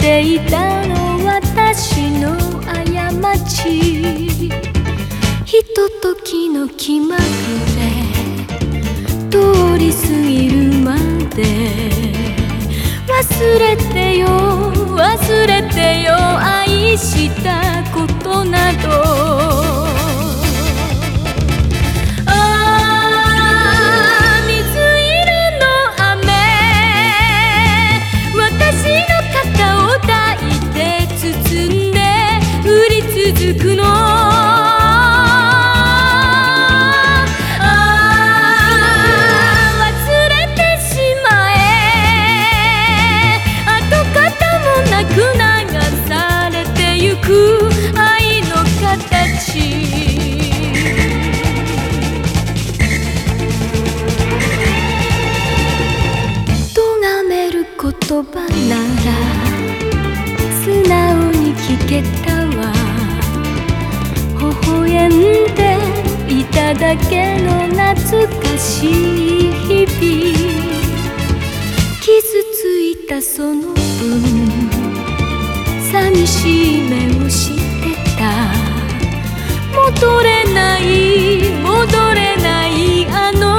ていたの私の過ち。ひとときの気まぐれ通り過ぎるまで忘れてよ忘れてよ愛したことなど。続くの忘れてしまえ跡形もなく流されてゆく愛の形。咎める言葉なら素直に聞けたわ。微笑んでいただけの懐かしい日々。傷ついたその分寂しい目をしてた。戻れない戻れないあの